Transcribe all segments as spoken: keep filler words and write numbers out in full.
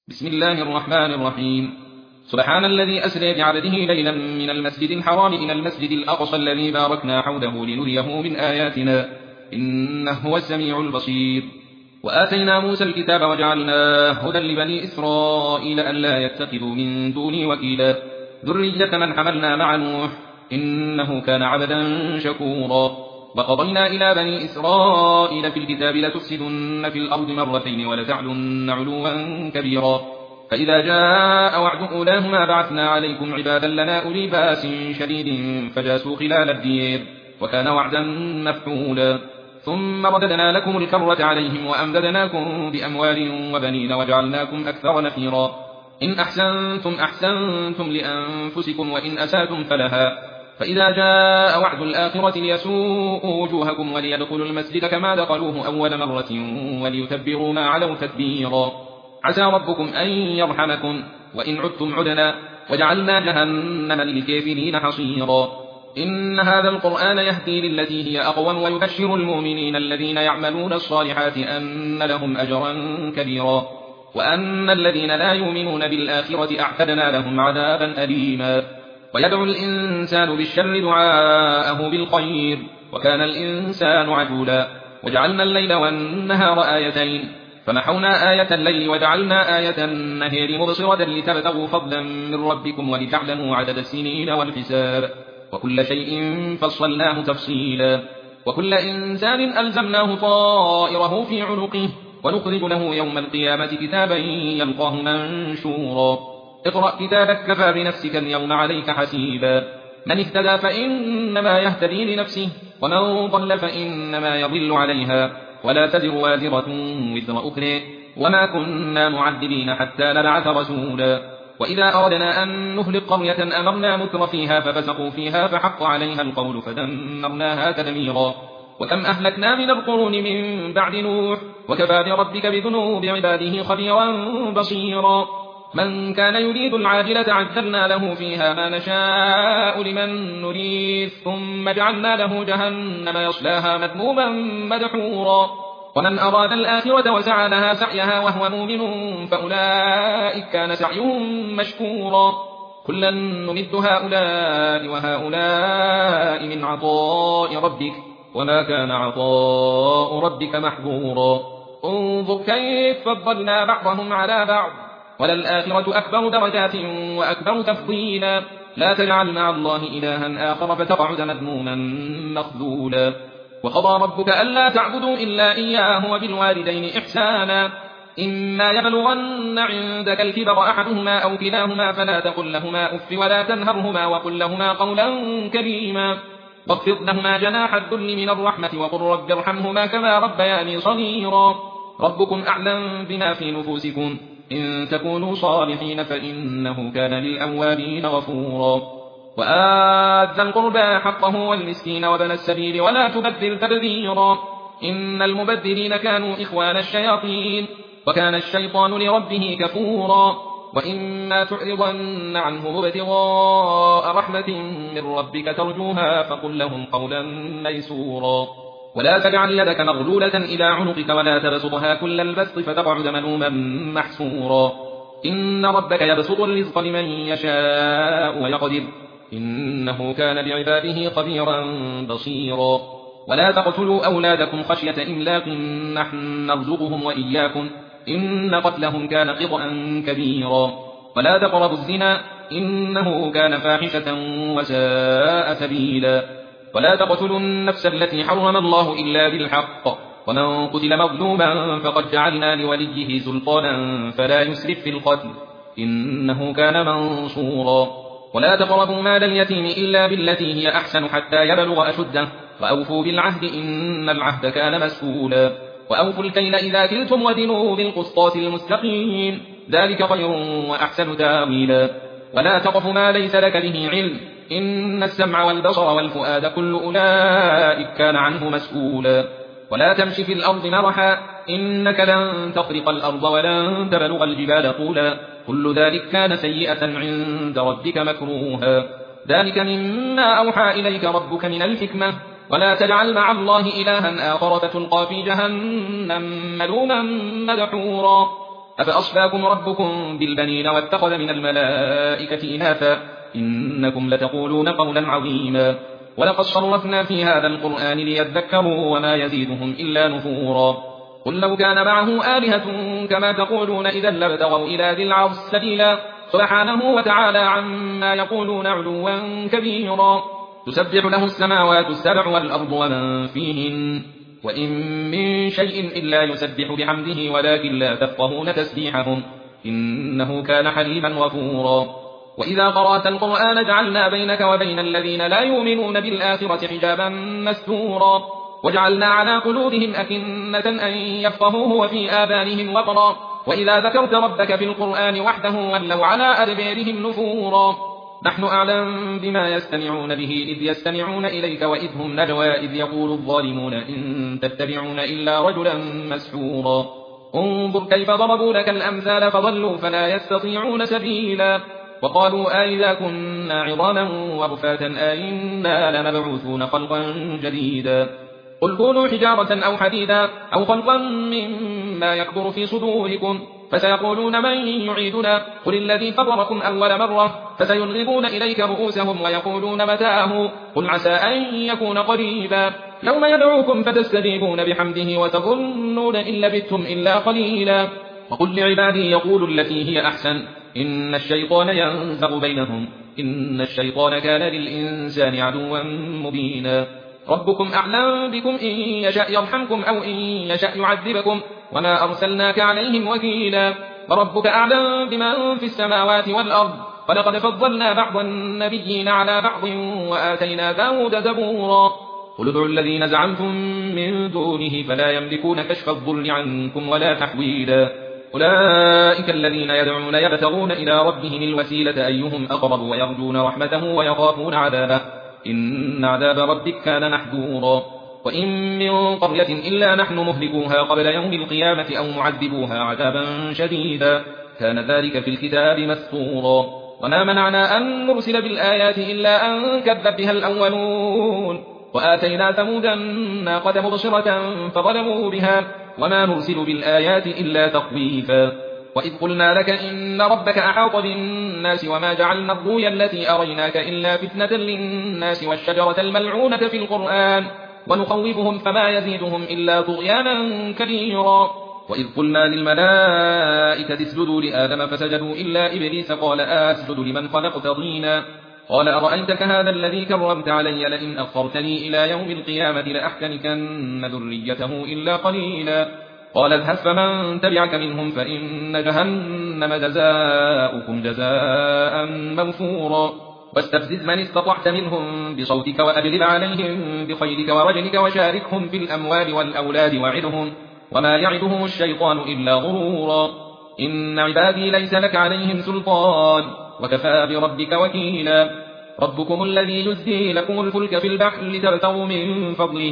بسم الله الرحمن الرحيم. سبحان الذي أسرى بعبده ليلا من المسجد الحرام إلى المسجد الأقصى الذي باركنا حوله لنريه من آياتنا إنه هو السميع البصير. وآتينا موسى الكتاب وجعلناه هدى لبني إسرائيل ألا يتخذوا من دوني وكيلا ذرية من حملنا مع نوح إنه كان عبدا شكورا. وقضينا إلى بني إسرائيل في الكتاب لتفسدن في الأرض مرتين ولتعلن علوا كبيرا فإذا جاء وعد أولاهما بعثنا عليكم عبادا لنا أولي بأس شديد فجاسوا خلال الدير وكان وعدا مفعولا. ثم رددنا لكم الكرة عليهم وأمددناكم بأموال وبنين وجعلناكم أكثر نفيرا. إن أحسنتم أحسنتم لأنفسكم وإن أساتم فلها فإذا جاء وعد الآخرة ليسوءوا وجوهكم وليدخلوا المسجد كما دخلوه أول مرة وليتبروا ما علوا تتبيرا. عسى ربكم أن يرحمكم وإن عدتم عدنا وجعلنا جهنم للكافرين حصيرا. إن هذا القرآن يهدي للتي هي أقوم ويبشر المؤمنين الذين يعملون الصالحات أن لهم أجرا كبيرا وأن الذين لا يؤمنون بالآخرة أعتدنا لهم عذابا أليما. ويدعو الإنسان بالشر دعاءه بالخير وكان الإنسان عجولا. وجعلنا الليل والنهار آيتين فمحونا آية الليل وجعلنا آية النهار مبصرة لتبتغوا فضلا من ربكم ولتعلموا عدد السنين والحساب وكل شيء فصلناه تفصيلا. وكل إنسان ألزمناه طائره في عنقه ونخرج له يوم القيامة كتابا يلقاه منشورا. اقرأ كتابك كفى بنفسك اليوم عليك حسيبا. من اهتدى فإنما يهتدي لنفسه ومن ضل فإنما يضل عليها ولا تزر وازرة وزر أخرى وما كنا معذبين حتى نبعث رسولا. وإذا أردنا أن نهلك قرية أمرنا متر فيها ففسقوا فيها فحق عليها القول فدمرناها تدميرا. وكم أهلكنا من القرون من بعد نوح وكفى بربك بذنوب عباده خبيرا بصيرا. من كان يريد العاجلة عجلنا له فيها ما نشاء لمن نريد ثم جعلنا له جهنم يصلاها مذموما مدحورا. ومن أراد الآخرة وسعى لها سعيها وهو مؤمن فأولئك كان سعيهم مشكورا. كلا نمد هؤلاء وهؤلاء من عطاء ربك وما كان عطاء ربك محظورا. انظر كيف فضلنا بعضهم على بعض وللآخرة أكبر درجات وأكبر تفضيلا. لا تجعل مع الله إلها آخر فتقعد مذموما مخذولا. وقضى ربك ألا تعبدوا إلا إياه وبالوالدين إحسانا. إما يبلغن عندك الكبر أحدهما أو كلاهما فلا تقل لهما أف ولا تنهرهما وقل لهما قولا كريما. واخفض لهما جناح الذل من الرحمة وقل رب ارحمهما كما ربياني صغيرا. ربكم أعلم بما في نفوسكم إن تكونوا صالحين فإنه كان للأوابين غفورا. وآت ذا القربى حقه والمسكين وابن السبيل ولا تبذر تبذيرا. إن المبذرين كانوا إخوان الشياطين وكان الشيطان لربه كفورا. وإما تعرضن عنهم ابتغاء رحمة من ربك ترجوها فقل لهم قولا ميسورا. ولا تجعل يدك مغلولة إلى عنقك ولا تبسطها كل البسط فتقعد ملوما محسورا. إن ربك يبسط الرزق لمن يشاء ويقدر إنه كان بعباده خبيرا بصيرا. ولا تقتلوا أولادكم خشية إملاق نحن نرزقهم وإياكم إن قتلهم كان خطأ كبيرا. ولا تقربوا الزنا إنه كان فاحشة وساء سبيلا. ولا تقتلوا النفس التي حرم الله إلا بالحق ومن قتل مظلوما فقد جعلنا لوليه سلطانا فلا يسرف في القتل إنه كان منصورا. ولا تقربوا مال اليتيم إلا بالتي هي أحسن حتى يبلغ أشده وأوفوا بالعهد إن العهد كان مسؤولا. وأوفوا الكيل إذا كلتم وزنوا بالقسطاس المستقيم ذلك خير وأحسن تاويلا. ولا تقف ما ليس لك به علم إن السمع والبصر والفؤاد كل أولئك كان عنه مسؤولا. ولا تمشي في الأرض مرحا إنك لن تخرق الأرض ولن تبلغ الجبال طولا كل ذلك كان سيئة عند ربك مكروها. ذلك مما أوحى إليك ربك من الحكمة. ولا تجعل مع الله إلها آخر فتلقى في جهنم ملوما مدحورا. أفأصفاكم ربكم بالبنين واتخذ من الملائكة إناثا إنكم لتقولون قولا عظيما ولقد صرفنا في هذا القرآن ليذكروا وما يزيدهم إلا نفورا قل لو كان معه آلهة كما تقولون إذا لابتغوا إلى ذي العرش سبيلا سبحانه وتعالى عما يقولون علوا كبيرا تسبح له السماوات السبع والأرض ومن فيهن وإن من شيء إلا يسبح بحمده ولكن لا تفقهون تسبيحهم إنه كان حليما غفورا وإذا قرأت القرآن جعلنا بينك وبين الذين لا يؤمنون بالآخرة حجابا مستورا وجعلنا على قلوبهم أكنة أن يفقهوه وفي آذانهم وقرا وإذا ذكرت ربك في القرآن وحده ولوا على أدبارهم نفورا نحن أعلم بما يستمعون به إذ يستمعون إليك وإذ هم نجوى إذ يقول الظالمون إن تتبعون إلا رجلا مسحورا انظر كيف ضربوا لك الأمثال فضلوا فلا يستطيعون سبيلا وقالوا أئذا كنا عظاما ورفاتا أئنا لمبعوثون خلقا جديدا قل كونوا حجارة أو حديدا أو خلقا مما يكبر في صدوركم فسيقولون من يعيدنا قل الذي فطركم أول مرة فسينغضون إليك رؤوسهم ويقولون متاه قل عسى أن يكون قريبا يوم يدعوكم فتستجيبون بحمده وتظنون إن لبثتم إلا قليلا وقل لعبادي يقولوا التي هي أحسن إن الشيطان ينزغ بينهم إن الشيطان كان للإنسان عدوا مبينا ربكم أعلم بكم إن يشاء يرحمكم أو إن يشاء يعذبكم وما أرسلناك عليهم وكيلا وربك أعلم بمن في السماوات والأرض ولقد فضلنا بعض النبيين على بعض وآتينا داود زبورا قل ادعوا الذين زعمتم من دونه فلا يملكون كشف الضر عنكم ولا تحويلا أولئك الذين يدعون يبتغون إلى ربهم الوسيلة أيهم أقرب ويرجون رحمته ويخافون عذابه إن عذاب ربك كان محذورا وإن من قرية إلا نحن مهلكوها قبل يوم القيامة أو معذبوها عذابا شديدا كان ذلك في الكتاب مسطورا وما منعنا أن نرسل بالآيات إلا أن كذب بها الأولون وآتينا ثمود الناقة مبصرة فظلموا بها وما نرسل بالآيات إلا تخويفا وإذ قلنا لك إن ربك أحاط بالناس وما جعلنا الرؤيا التي أريناك إلا فتنة للناس والشجرة الملعونة في القرآن ونخوفهم فما يزيدهم إلا طغيانا كبيرا وإذ قلنا للملائكة اسجدوا لآدم فسجدوا إلا إبليس قال أسجد لمن خلقت طينا قال أرأيتك هذا الذي كرمت علي لئن أخرتني إلى يوم القيامة لأحتنكن ذريته إلا قليلا قال اذهب فمن تبعك منهم فإن جهنم جزاؤكم جزاء موفورا واستفزز من استطعت منهم بصوتك وأجلب عليهم بخيلك ورجلك وشاركهم في الأموال والأولاد وعدهم وما يعدهم الشيطان إلا غرورا إن عبادي ليس لك عليهم سلطان وكفى بربك وكيلا ربكم الذي يزدي لكم الفلك في البحر لتبتغوا من فضله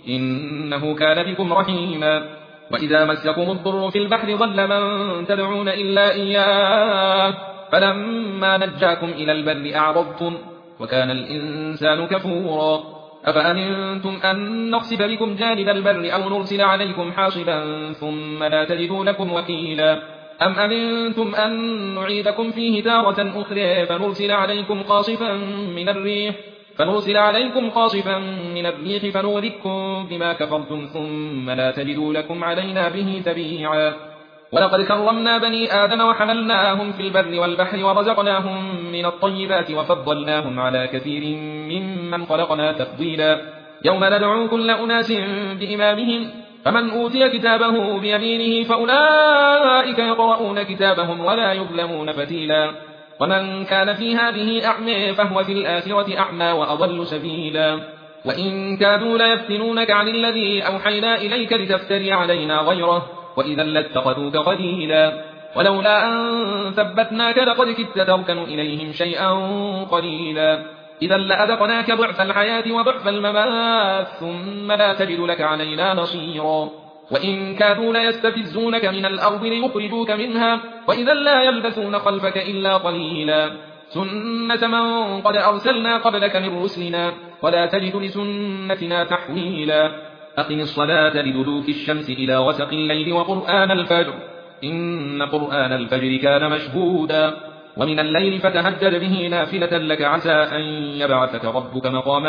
إنه كان بكم رحيما وإذا مسكم الضر في البحر ضل من تدعون إلا إياه فلما نجاكم إلى البر أعرضتم وكان الإنسان كفورا أفأمنتم أن نخسف بكم جانب البر أو نرسل عليكم حاصبا ثم لا تجدوا لكم وكيلا أم أمنتم أن نعيدكم فيه تارة أخرى فنرسل عليكم قاصفا من الريح فنرسل عليكم قاصفا من الريح فنغرقكم بما كفرتم ثم لا تجدوا لكم علينا به تبيعا ولقد كرمنا بني آدم وحملناهم في البر والبحر ورزقناهم من الطيبات وفضلناهم على كثير ممن خلقنا تفضيلا يوم ندعو كل أناس بإمامهم فمن أوتي كتابه بيمينه فأولئك يقرؤون كتابهم ولا يظلمون فتيلا ومن كان في هذه أعمى فهو في الآخرة أعمى وأضل سبيلا وإن كادوا ليفتنونك عن الذي أوحينا إليك لتفتري علينا غيره وإذا لاتخذوك خليلا ولولا أن ثبتناك لقد كدت تركن إليهم شيئا قليلا إذا لأذقناك ضعف الحياة وضعف الممات ثم لا تجد لك علينا نصيرا وإن كادوا ليستفزونك من الأرض ليخرجوك منها وإذا لا يلبثون خلفك إلا قليلا سنة من قد أرسلنا قبلك من رسلنا ولا تجد لسنتنا تحويلا أقم الصلاة لدلوك الشمس إلى غسق الليل وقرآن الفجر إن قرآن الفجر كان مشهودا ومن الليل فتهجد به نافلة لك عسى أن يبعثك ربك مقاما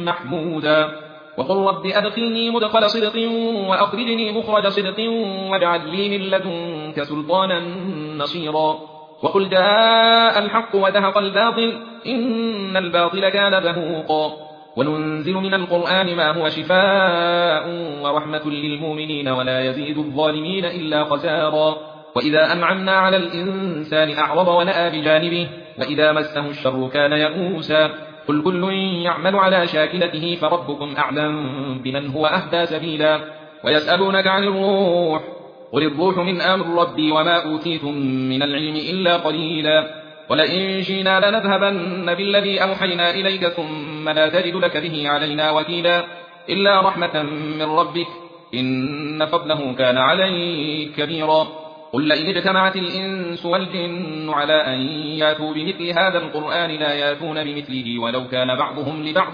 محمودا وقل رب أدخلني مدخل صدق وأخرجني مخرج صدق واجعل لي من لدنك سلطانا نصيرا وقل جاء الحق وزهق الباطل إن الباطل كان زهوقا وننزل من القرآن ما هو شفاء ورحمة للمؤمنين ولا يزيد الظالمين إلا خسارا وإذا أنعمنا على الإنسان أعرض ونأى بجانبه وإذا مسه الشر كان يئوسا قل كل يعمل على شاكلته فربكم أعلم بمن هو أهدى سبيلا ويسألونك عن الروح قل الروح من أمر ربي وما أوتيتم من العلم إلا قليلا ولئن شئنا لنذهبن بالذي أوحينا إليك ثم لا تجد لك به علينا وكيلا إلا رحمة من ربك إن فضله كان عليك كبيرا قل لئن اجتمعت الإنس والجن على أن ياتوا بمثل هذا القرآن لا ياتون بمثله ولو كان بعضهم لبعض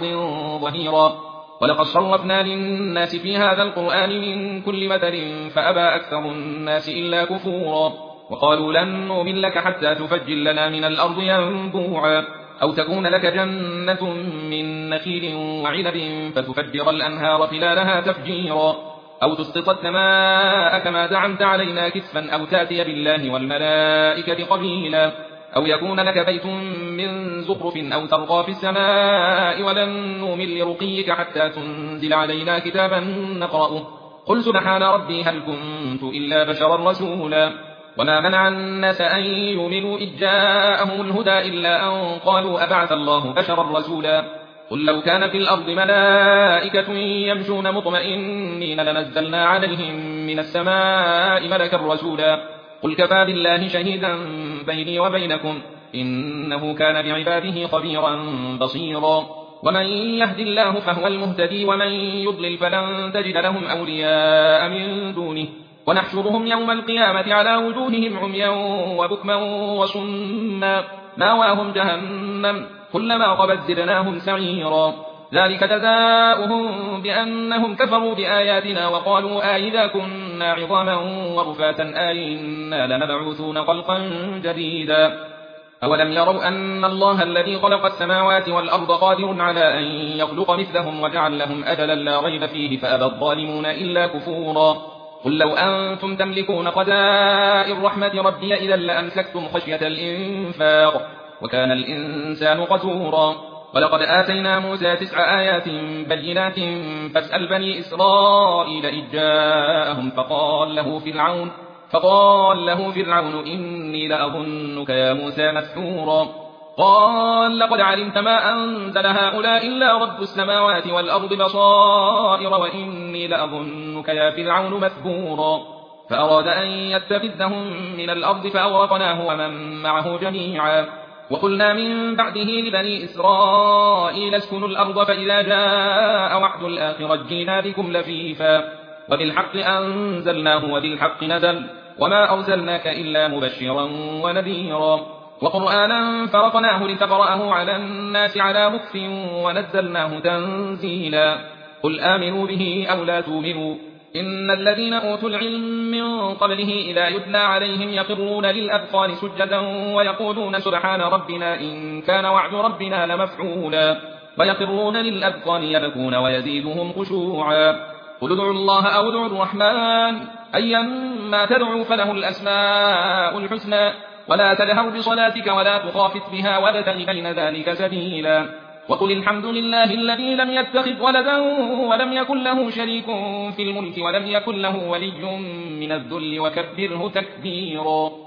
ظهيرا ولقد صرفنا للناس في هذا القرآن من كل مثل فأبى أكثر الناس إلا كفورا وقالوا لن نؤمن لك حتى تفجر لنا من الأرض ينبوعا أو تكون لك جنة من نخيل وعنب فتفجر الأنهار خلالها تفجيرا أو تسقط السماء كما زعمت علينا كسفا أو تأتي بالله والملائكة قبيلا أو يكون لك بيت من زخرف أو ترقى في السماء ولن نؤمن لرقيك حتى تنزل علينا كتابا نقرأه قل سبحان ربي هل كنت إلا بشرا رسولا وما منع الناس أن يؤمنوا إذ جاءهم الهدى إلا أن قالوا أبعث الله بشرا رسولا قل لو كان في الأرض ملائكة يمشون مطمئنين لنزلنا عليهم من السماء ملكا رسولا قل كفى بالله شهيدا بيني وبينكم إنه كان بعباده خبيرا بصيرا ومن يهد الله فهو المهتدي ومن يضلل فلن تجد لهم أولياء من دونه ونحشرهم يوم القيامة على وجوههم عميا وبكما وصما ماواهم جهنم كلما خبت زدناهم سعيرا ذلك جزاؤهم بأنهم كفروا بآياتنا وقالوا آئذا كنا عظاما ورفاتا آئنا لمبعوثون خلقا جديدا أولم يروا أن الله الذي خلق السماوات والأرض قادر على أن يخلق مثلهم وجعل لهم أجلا لا ريب فيه فأبى الظالمون إلا كفورا قل لو أنتم تملكون خزائن رحمة ربي إذا لأمسكتم خشية الإنفاق وكان الإنسان قتورا ولقد آتينا موسى تسع آيات بينات فاسأل بني إسرائيل إذ جاءهم فقال له فرعون فقال له فرعون إني لأظنك يا موسى مسحورا قال لقد علمت ما أنزل هؤلاء إلا رب السماوات والأرض بصائر وإني لأظنك يا فرعون مثبورا فأراد أن يستفزهم من الأرض فأورقناه ومن معه جميعا وقلنا من بعده لبني إسرائيل اسكنوا الأرض فإذا جاء وعد الآخرة جئنا بكم لفيفا وبالحق أنزلناه وبالحق نزل وما أرسلناك إلا مبشرا ونذيرا وقرآنا فرقناه لتقرأه على الناس على مكث ونزلناه تنزيلا قل آمنوا به أو لا تؤمنوا إن الذين أوتوا العلم من قبله إذا يتلى عليهم يخرون للأذقان سجدا ويقولون سبحان ربنا إن كان وعد ربنا لمفعولا ويخرون للأذقان يبكون ويزيدهم خشوعا قل ادعوا الله أو ادعوا الرحمن أيما تدعوا فله الأسماء الحسنى ولا تجهر بصلاتك ولا تخافت بها وابتغ بين ذلك سبيلا وقل الحمد لله الذي لم يتخذ ولدا ولم يكن له شريك في الملك ولم يكن له ولي من الذل وكبره تكبيرا.